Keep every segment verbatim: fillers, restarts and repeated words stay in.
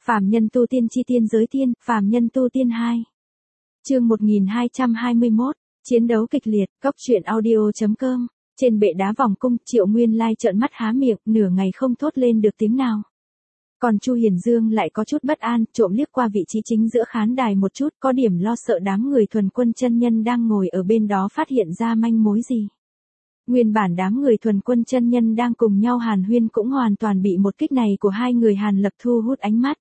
Phàm nhân tu tiên chi tiên giới tiên, phàm nhân tu tiên hai. Chương một nghìn hai trăm hai mươi mốt, chiến đấu kịch liệt, góc truyện audio chấm com. Trên bệ đá vòng cung, Triệu Nguyên Lai trợn mắt há miệng, nửa ngày không thốt lên được tiếng nào. Còn Chu Hiền Dương lại có chút bất an, trộm liếc qua vị trí chính giữa khán đài một chút, có điểm lo sợ đám người thuần quân chân nhân đang ngồi ở bên đó phát hiện ra manh mối gì. Nguyên bản đám người thuần quân chân nhân đang cùng nhau hàn huyên cũng hoàn toàn bị một kích này của hai người Hàn Lập thu hút ánh mắt.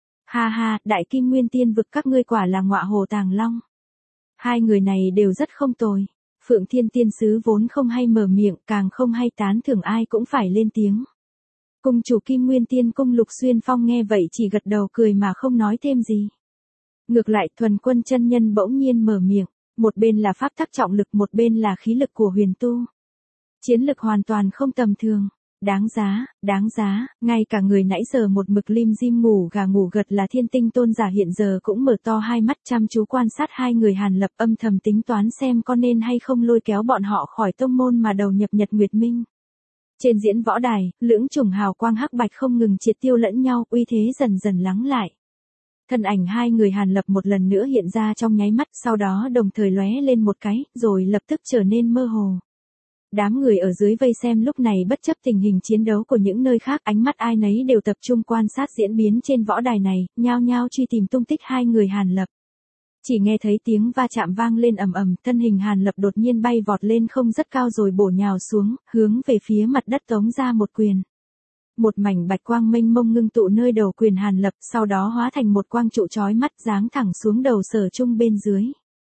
Ha ha, đại kim nguyên tiên vực các ngươi quả là ngọa hồ tàng long. Hai người này đều rất không tồi. Phượng Thiên Tiên Sứ vốn không hay mở miệng, càng không hay tán thưởng ai cũng phải lên tiếng. Cung chủ Kim Nguyên Tiên Cung Lục Xuyên Phong nghe vậy chỉ gật đầu cười mà không nói thêm gì. Ngược lại thuần quân chân nhân bỗng nhiên mở miệng, một bên là pháp tắc trọng lực, một bên là khí lực của huyền tu. Chiến lực hoàn toàn không tầm thường. Đáng giá, đáng giá, ngay cả người nãy giờ một mực lim dim ngủ gà ngủ gật là Thiên Tinh Tôn giả hiện giờ cũng mở to hai mắt chăm chú quan sát hai người Hàn Lập, âm thầm tính toán xem có nên hay không lôi kéo bọn họ khỏi tông môn mà đầu nhập Nhật Nguyệt Minh. Trên diễn võ đài, lưỡng chủng hào quang hắc bạch không ngừng triệt tiêu lẫn nhau, uy thế dần dần lắng lại. Thân ảnh hai người Hàn Lập một lần nữa hiện ra trong nháy mắt, sau đó đồng thời lóe lên một cái, rồi lập tức trở nên mơ hồ. Đám người ở dưới vây xem lúc này bất chấp tình hình chiến đấu của những nơi khác, ánh mắt ai nấy đều tập trung quan sát diễn biến trên võ đài này, nhao nhao truy tìm tung tích hai người Hàn Lập. Chỉ nghe thấy tiếng va chạm vang lên ầm ầm, thân hình Hàn Lập đột nhiên bay vọt lên không rất cao rồi bổ nhào xuống, hướng về phía mặt đất tống ra một quyền. Một mảnh bạch quang mênh mông ngưng tụ nơi đầu quyền Hàn Lập, sau đó hóa thành một quang trụ chói mắt giáng thẳng xuống đầu Sở Trung bên dưới.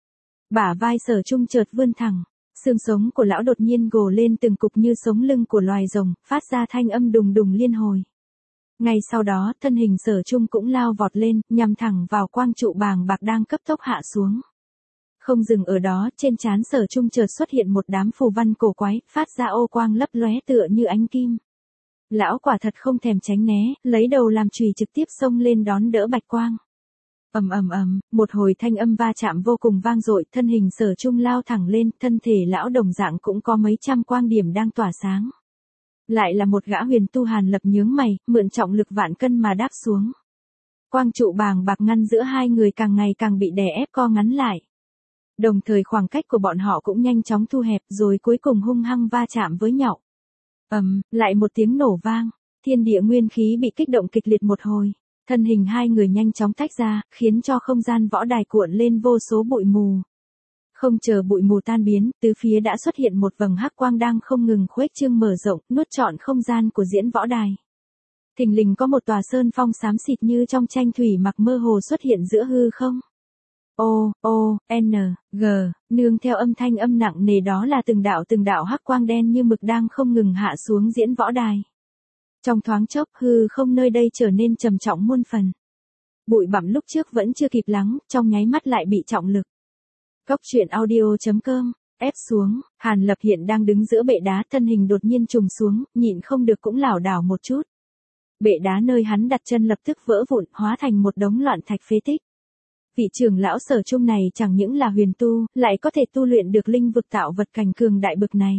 Bả vai Sở Trung chợt vươn thẳng. Xương sống của lão đột nhiên gồ lên từng cục như sống lưng của loài rồng, phát ra thanh âm đùng đùng liên hồi. Ngay sau đó, thân hình Sở Trung cũng lao vọt lên, nhằm thẳng vào quang trụ bàng bạc đang cấp tốc hạ xuống. Không dừng ở đó, trên trán Sở Trung chợt xuất hiện một đám phù văn cổ quái, phát ra ô quang lấp lóe tựa như ánh kim. Lão quả thật không thèm tránh né, lấy đầu làm chùy trực tiếp xông lên đón đỡ bạch quang. Ầm ầm ầm, một hồi thanh âm va chạm vô cùng vang dội, thân hình Sở Trung lao thẳng lên, thân thể lão đồng dạng cũng có mấy trăm quang điểm đang tỏa sáng. Lại là một gã huyền tu Hàn Lập nhướng mày, mượn trọng lực vạn cân mà đáp xuống. Quang trụ bàng bạc ngăn giữa hai người càng ngày càng bị đè ép co ngắn lại. Đồng thời khoảng cách của bọn họ cũng nhanh chóng thu hẹp, rồi cuối cùng hung hăng va chạm với nhau. Ầm, lại một tiếng nổ vang, thiên địa nguyên khí bị kích động kịch liệt một hồi. Thân hình hai người nhanh chóng tách ra, khiến cho không gian võ đài cuộn lên vô số bụi mù. Không chờ bụi mù tan biến, tứ phía đã xuất hiện một vầng hắc quang đang không ngừng khuếch trương mở rộng, nuốt trọn không gian của diễn võ đài. Thình lình có một tòa sơn phong xám xịt như trong tranh thủy mặc mơ hồ xuất hiện giữa hư không. O, O, N, G, nương theo âm thanh âm nặng nề đó là từng đạo từng đạo hắc quang đen như mực đang không ngừng hạ xuống diễn võ đài. Trong thoáng chốc hư không nơi đây trở nên trầm trọng muôn phần. Bụi bặm lúc trước vẫn chưa kịp lắng, trong nháy mắt lại bị trọng lực. Góc truyện audio chấm com, ép xuống, Hàn Lập hiện đang đứng giữa bệ đá, thân hình đột nhiên trùng xuống, nhịn không được cũng lảo đảo một chút. Bệ đá nơi hắn đặt chân lập tức vỡ vụn, hóa thành một đống loạn thạch phế tích. Vị trưởng lão Sở Trung này chẳng những là huyền tu, lại có thể tu luyện được linh vực tạo vật cảnh cường đại bực này.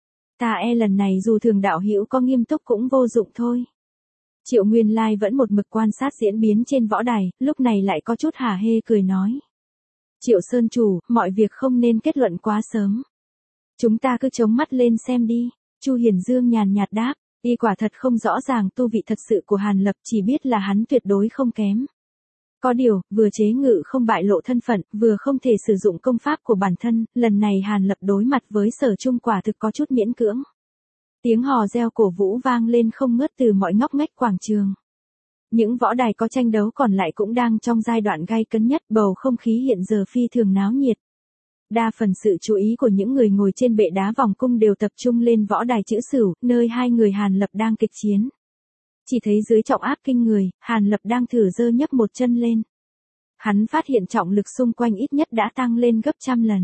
Ta e lần này dù thường đạo hữu có nghiêm túc cũng vô dụng thôi. Triệu Nguyên Lai vẫn một mực quan sát diễn biến trên võ đài, lúc này lại có chút hả hê cười nói. Triệu Sơn chủ, mọi việc không nên kết luận quá sớm. Chúng ta cứ chống mắt lên xem đi. Chu Hiền Dương nhàn nhạt đáp, y quả thật không rõ ràng tu vị thật sự của Hàn Lập, chỉ biết là hắn tuyệt đối không kém. Có điều, vừa chế ngự không bại lộ thân phận, vừa không thể sử dụng công pháp của bản thân, lần này Hàn Lập đối mặt với Sở Trung quả thực có chút miễn cưỡng. Tiếng hò reo cổ vũ vang lên không ngớt từ mọi ngóc ngách quảng trường. Những võ đài có tranh đấu còn lại cũng đang trong giai đoạn gay cấn nhất, bầu không khí hiện giờ phi thường náo nhiệt. Đa phần sự chú ý của những người ngồi trên bệ đá vòng cung đều tập trung lên võ đài chữ Sửu, nơi hai người Hàn Lập đang kịch chiến. Chỉ thấy dưới trọng áp kinh người, Hàn Lập đang thử giơ nhấc một chân lên. Hắn phát hiện trọng lực xung quanh ít nhất đã tăng lên gấp trăm lần.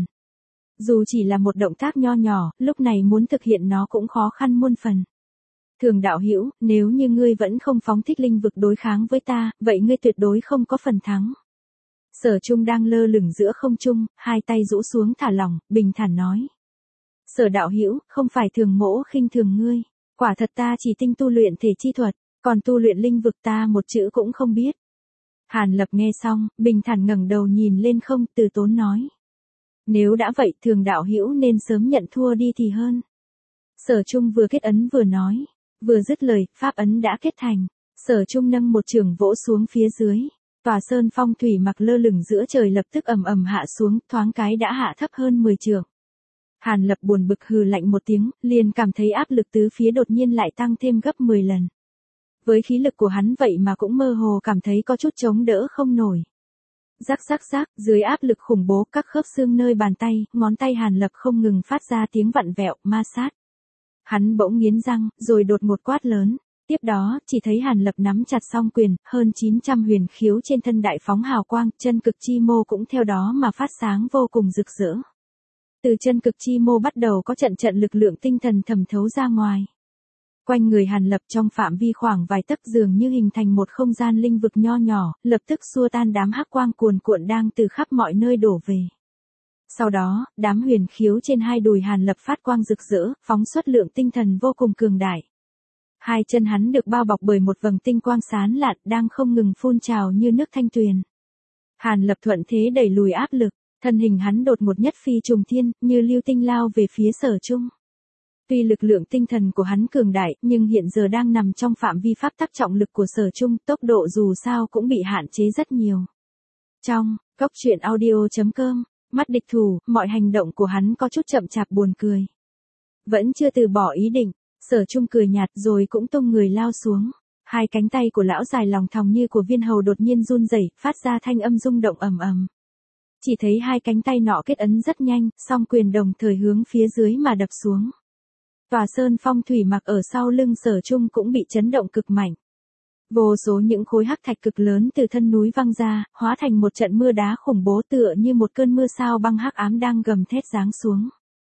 Dù chỉ là một động tác nho nhỏ, lúc này muốn thực hiện nó cũng khó khăn muôn phần. Thường đạo hữu, nếu như ngươi vẫn không phóng thích linh vực đối kháng với ta, vậy ngươi tuyệt đối không có phần thắng. Sở Trung đang lơ lửng giữa không trung, hai tay rũ xuống thả lỏng, bình thản nói. Sở đạo hữu, không phải thường mỗ khinh thường ngươi. Quả thật ta chỉ tinh tu luyện thể chi thuật, còn tu luyện linh vực ta một chữ cũng không biết. Hàn Lập nghe xong, bình thản ngẩng đầu nhìn lên không, từ tốn nói. Nếu đã vậy Thường đạo hữu nên sớm nhận thua đi thì hơn. Sở Trung vừa kết ấn vừa nói. Vừa dứt lời, pháp ấn đã kết thành. Sở Trung nâng một chưởng vỗ xuống phía dưới. Tòa sơn phong thủy mặc lơ lửng giữa trời lập tức ầm ầm hạ xuống, thoáng cái đã hạ thấp hơn mười trượng. Hàn Lập buồn bực hừ lạnh một tiếng, liền cảm thấy áp lực tứ phía đột nhiên lại tăng thêm gấp mười lần. Với khí lực của hắn vậy mà cũng mơ hồ cảm thấy có chút chống đỡ không nổi. Rắc rắc rắc, dưới áp lực khủng bố, các khớp xương nơi bàn tay, ngón tay Hàn Lập không ngừng phát ra tiếng vặn vẹo, ma sát. Hắn bỗng nghiến răng, rồi đột ngột quát lớn. Tiếp đó, chỉ thấy Hàn Lập nắm chặt song quyền, hơn chín trăm huyền khiếu trên thân đại phóng hào quang, chân cực chi mô cũng theo đó mà phát sáng vô cùng rực rỡ. Từ chân cực chi mô bắt đầu có trận trận lực lượng tinh thần thẩm thấu ra ngoài. Quanh người Hàn Lập trong phạm vi khoảng vài tấc dường như hình thành một không gian linh vực nho nhỏ, lập tức xua tan đám hắc quang cuồn cuộn đang từ khắp mọi nơi đổ về. Sau đó, đám huyền khiếu trên hai đùi Hàn Lập phát quang rực rỡ, phóng xuất lượng tinh thần vô cùng cường đại. Hai chân hắn được bao bọc bởi một vầng tinh quang sáng lạn đang không ngừng phun trào như nước thanh tuyền. Hàn Lập thuận thế đẩy lùi áp lực, thân hình hắn đột một nhất phi trùng thiên, như lưu tinh lao về phía Sở Trung. Tuy lực lượng tinh thần của hắn cường đại, nhưng hiện giờ đang nằm trong phạm vi pháp tắc trọng lực của Sở Trung, tốc độ dù sao cũng bị hạn chế rất nhiều. Trong Cốc truyện audio chấm com, mắt địch thủ, mọi hành động của hắn có chút chậm chạp buồn cười. Vẫn chưa từ bỏ ý định, Sở Trung cười nhạt rồi cũng tung người lao xuống. Hai cánh tay của lão dài lòng thòng như của viên hầu đột nhiên run rẩy, phát ra thanh âm rung động ầm ầm. Chỉ thấy hai cánh tay nọ kết ấn rất nhanh, song quyền đồng thời hướng phía dưới mà đập xuống. Tòa sơn phong thủy mặc ở sau lưng Sở Trung cũng bị chấn động cực mạnh. Vô số những khối hắc thạch cực lớn từ thân núi văng ra, hóa thành một trận mưa đá khủng bố tựa như một cơn mưa sao băng hắc ám đang gầm thét giáng xuống.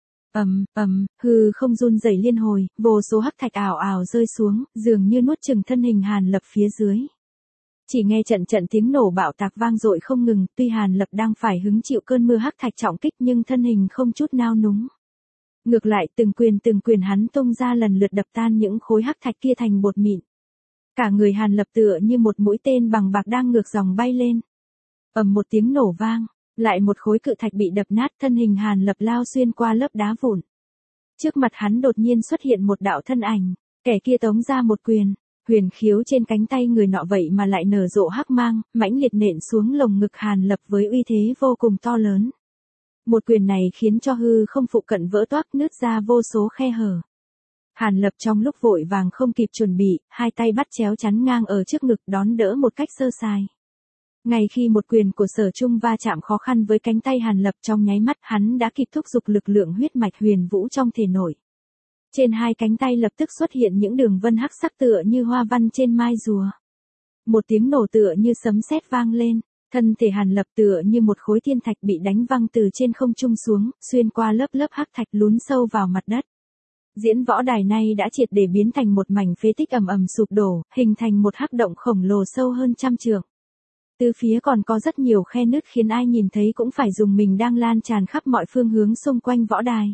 Ầm, ầm, hư không run rẩy liên hồi, vô số hắc thạch ảo ảo rơi xuống, dường như nuốt chửng thân hình Hàn Lập phía dưới. Chỉ nghe trận trận tiếng nổ bạo tạc vang dội không ngừng, tuy Hàn Lập đang phải hứng chịu cơn mưa hắc thạch trọng kích nhưng thân hình không chút nao núng. Ngược lại từng quyền từng quyền hắn tung ra lần lượt đập tan những khối hắc thạch kia thành bột mịn. Cả người Hàn Lập tựa như một mũi tên bằng bạc đang ngược dòng bay lên. Ầm một tiếng nổ vang, lại một khối cự thạch bị đập nát, thân hình Hàn Lập lao xuyên qua lớp đá vụn. Trước mặt hắn đột nhiên xuất hiện một đạo thân ảnh, kẻ kia tống ra một quyền, huyền khiếu trên cánh tay người nọ vậy mà lại nở rộ hắc mang, mãnh liệt nện xuống lồng ngực Hàn Lập với uy thế vô cùng to lớn. Một quyền này khiến cho hư không phụ cận vỡ toác nứt ra vô số khe hở. Hàn Lập trong lúc vội vàng không kịp chuẩn bị, hai tay bắt chéo chắn ngang ở trước ngực đón đỡ một cách sơ sài. Ngay khi một quyền của Sở Trung va chạm khó khăn với cánh tay Hàn Lập trong nháy mắt hắn đã kịp thúc giục lực lượng huyết mạch huyền vũ trong thể nội. Trên hai cánh tay lập tức xuất hiện những đường vân hắc sắc tựa như hoa văn trên mai rùa. Một tiếng nổ tựa như sấm sét vang lên, thân thể Hàn Lập tựa như một khối thiên thạch bị đánh văng từ trên không trung xuống, xuyên qua lớp lớp hắc thạch lún sâu vào mặt đất. Diễn võ đài này đã triệt để biến thành một mảnh phế tích ầm ầm sụp đổ, hình thành một hắc động khổng lồ sâu hơn trăm trượng. Từ phía còn có rất nhiều khe nứt khiến ai nhìn thấy cũng phải dùng mình đang lan tràn khắp mọi phương hướng xung quanh võ đài.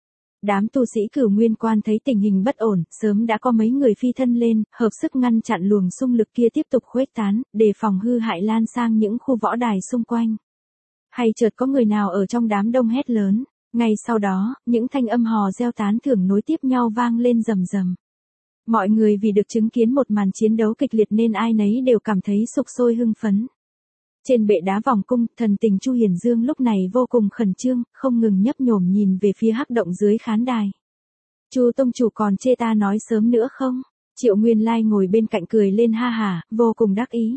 Đám tu sĩ Cửu Nguyên Quan thấy tình hình bất ổn, sớm đã có mấy người phi thân lên, hợp sức ngăn chặn luồng xung lực kia tiếp tục khuếch tán, đề phòng hư hại lan sang những khu võ đài xung quanh. Hay chợt có người nào ở trong đám đông hét lớn, ngay sau đó, những thanh âm hò reo tán thưởng nối tiếp nhau vang lên rầm rầm. Mọi người vì được chứng kiến một màn chiến đấu kịch liệt nên ai nấy đều cảm thấy sục sôi hưng phấn. Trên bệ đá vòng cung, thần tình Chu Hiển Dương lúc này vô cùng khẩn trương, không ngừng nhấp nhổm nhìn về phía hắc động dưới khán đài. Chu tông chủ còn chê ta nói sớm nữa không? Triệu Nguyên Lai ngồi bên cạnh cười lên ha hả, vô cùng đắc ý.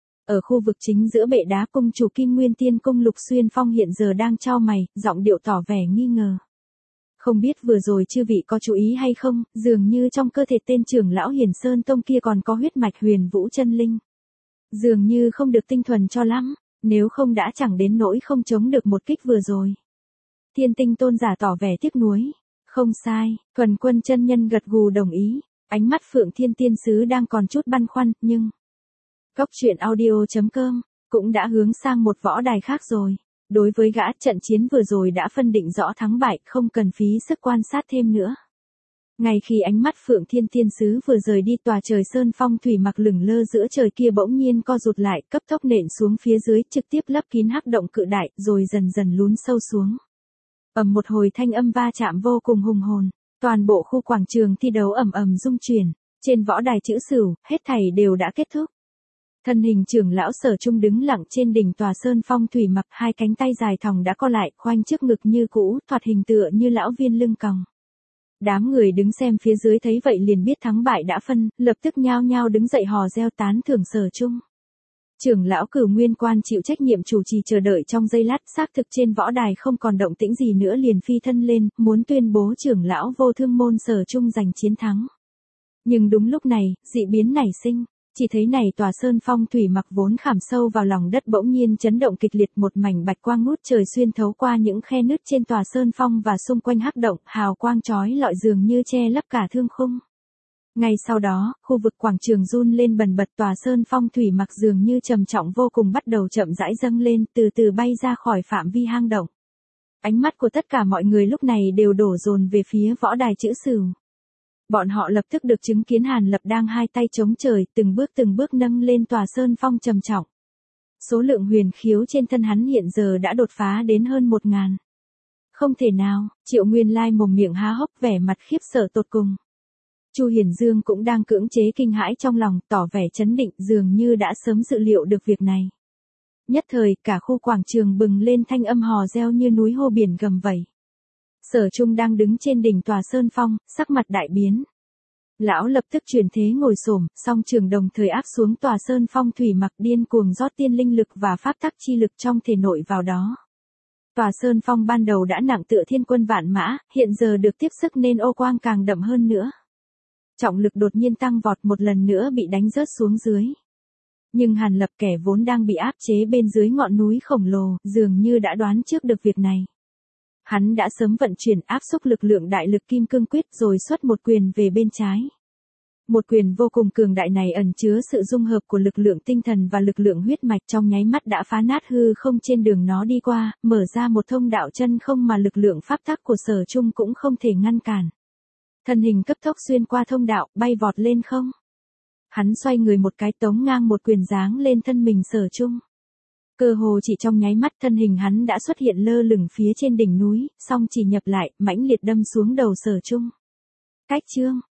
Ở khu vực chính giữa bệ đá, cung chủ Kim Nguyên Tiên Cung Lục Xuyên Phong hiện giờ đang chau mày, giọng điệu tỏ vẻ nghi ngờ. Không biết vừa rồi chư vị có chú ý hay không, dường như trong cơ thể tên trưởng lão Hiển Sơn Tông kia còn có huyết mạch huyền vũ chân linh. Dường như không được tinh thuần cho lắm, nếu không đã chẳng đến nỗi không chống được một kích vừa rồi. Thiên Tinh Tôn giả tỏ vẻ tiếc nuối. Không sai, Thuần Quân chân nhân gật gù đồng ý, ánh mắt Phượng Thiên Tiên Sứ đang còn chút băn khoăn, nhưng Cốc truyện audio chấm com cũng đã hướng sang một võ đài khác rồi. Đối với gã, trận chiến vừa rồi đã phân định rõ thắng bại, không cần phí sức quan sát thêm nữa. Ngay khi ánh mắt Phượng Thiên Tiên Sứ vừa rời đi, tòa trời sơn phong thủy mặc lửng lơ giữa trời kia bỗng nhiên co rụt lại, cấp tốc nện xuống phía dưới, trực tiếp lấp kín hắc động cự đại, rồi dần dần lún sâu xuống. Ầm một hồi thanh âm va chạm vô cùng hùng hồn, toàn bộ khu quảng trường thi đấu ầm ầm rung chuyển, trên võ đài chữ Sửu, hết thảy đều đã kết thúc. Thân hình trưởng lão Sở Trung đứng lặng trên đỉnh tòa sơn phong thủy mặc, hai cánh tay dài thòng đã co lại, khoanh trước ngực như cũ, thoạt hình tựa như lão viên lưng còng. Đám người đứng xem phía dưới thấy vậy liền biết thắng bại đã phân, lập tức nhao nhao đứng dậy hò reo tán thưởng Sở Trung. Trưởng lão Cửu Nguyên Quan chịu trách nhiệm chủ trì chờ đợi trong giây lát, xác thực trên võ đài không còn động tĩnh gì nữa liền phi thân lên, muốn tuyên bố trưởng lão Vô Thương môn Sở Trung giành chiến thắng. Nhưng đúng lúc này, dị biến nảy sinh. Chỉ thấy này tòa sơn phong thủy mặc vốn khảm sâu vào lòng đất bỗng nhiên chấn động kịch liệt, một mảnh bạch quang ngút trời xuyên thấu qua những khe nứt trên tòa sơn phong và xung quanh hắc động, hào quang chói lọi dường như che lấp cả thương khung. Ngay sau đó, khu vực quảng trường run lên bần bật, tòa sơn phong thủy mặc dường như trầm trọng vô cùng bắt đầu chậm rãi dâng lên, từ từ bay ra khỏi phạm vi hang động. Ánh mắt của tất cả mọi người lúc này đều đổ dồn về phía võ đài chữ Sửu. Bọn họ lập tức được chứng kiến Hàn Lập đang hai tay chống trời, từng bước từng bước nâng lên tòa sơn phong trầm trọng. Số lượng huyền khiếu trên thân hắn hiện giờ đã đột phá đến hơn một ngàn. Không thể nào, Triệu Nguyên Lai mồm miệng há hốc vẻ mặt khiếp sợ tột cùng. Chu Hiển Dương cũng đang cưỡng chế kinh hãi trong lòng, tỏ vẻ chấn định, dường như đã sớm dự liệu được việc này. Nhất thời, cả khu quảng trường bừng lên thanh âm hò reo như núi hô biển gầm vẩy. Sở Trung đang đứng trên đỉnh tòa sơn phong, sắc mặt đại biến. Lão lập tức chuyển thế ngồi xổm, song trường đồng thời áp xuống tòa sơn phong thủy mặc, điên cuồng rót tiên linh lực và pháp tắc chi lực trong thể nội vào đó. Tòa sơn phong ban đầu đã nặng tựa thiên quân vạn mã, hiện giờ được tiếp sức nên ô quang càng đậm hơn nữa. Trọng lực đột nhiên tăng vọt, một lần nữa bị đánh rớt xuống dưới. Nhưng Hàn Lập, kẻ vốn đang bị áp chế bên dưới ngọn núi khổng lồ, dường như đã đoán trước được việc này. Hắn đã sớm vận chuyển áp xúc lực lượng đại lực kim cương quyết rồi xuất một quyền về bên trái. Một quyền vô cùng cường đại này ẩn chứa sự dung hợp của lực lượng tinh thần và lực lượng huyết mạch, trong nháy mắt đã phá nát hư không trên đường nó đi qua, mở ra một thông đạo chân không mà lực lượng pháp tắc của Sở Trung cũng không thể ngăn cản. Thân hình cấp tốc xuyên qua thông đạo, bay vọt lên không. Hắn xoay người một cái tống ngang một quyền giáng lên thân mình Sở Trung. Cơ hồ chỉ trong nháy mắt thân hình hắn đã xuất hiện lơ lửng phía trên đỉnh núi, song chỉ nhập lại, mãnh liệt đâm xuống đầu Sở Trung. Cách chương,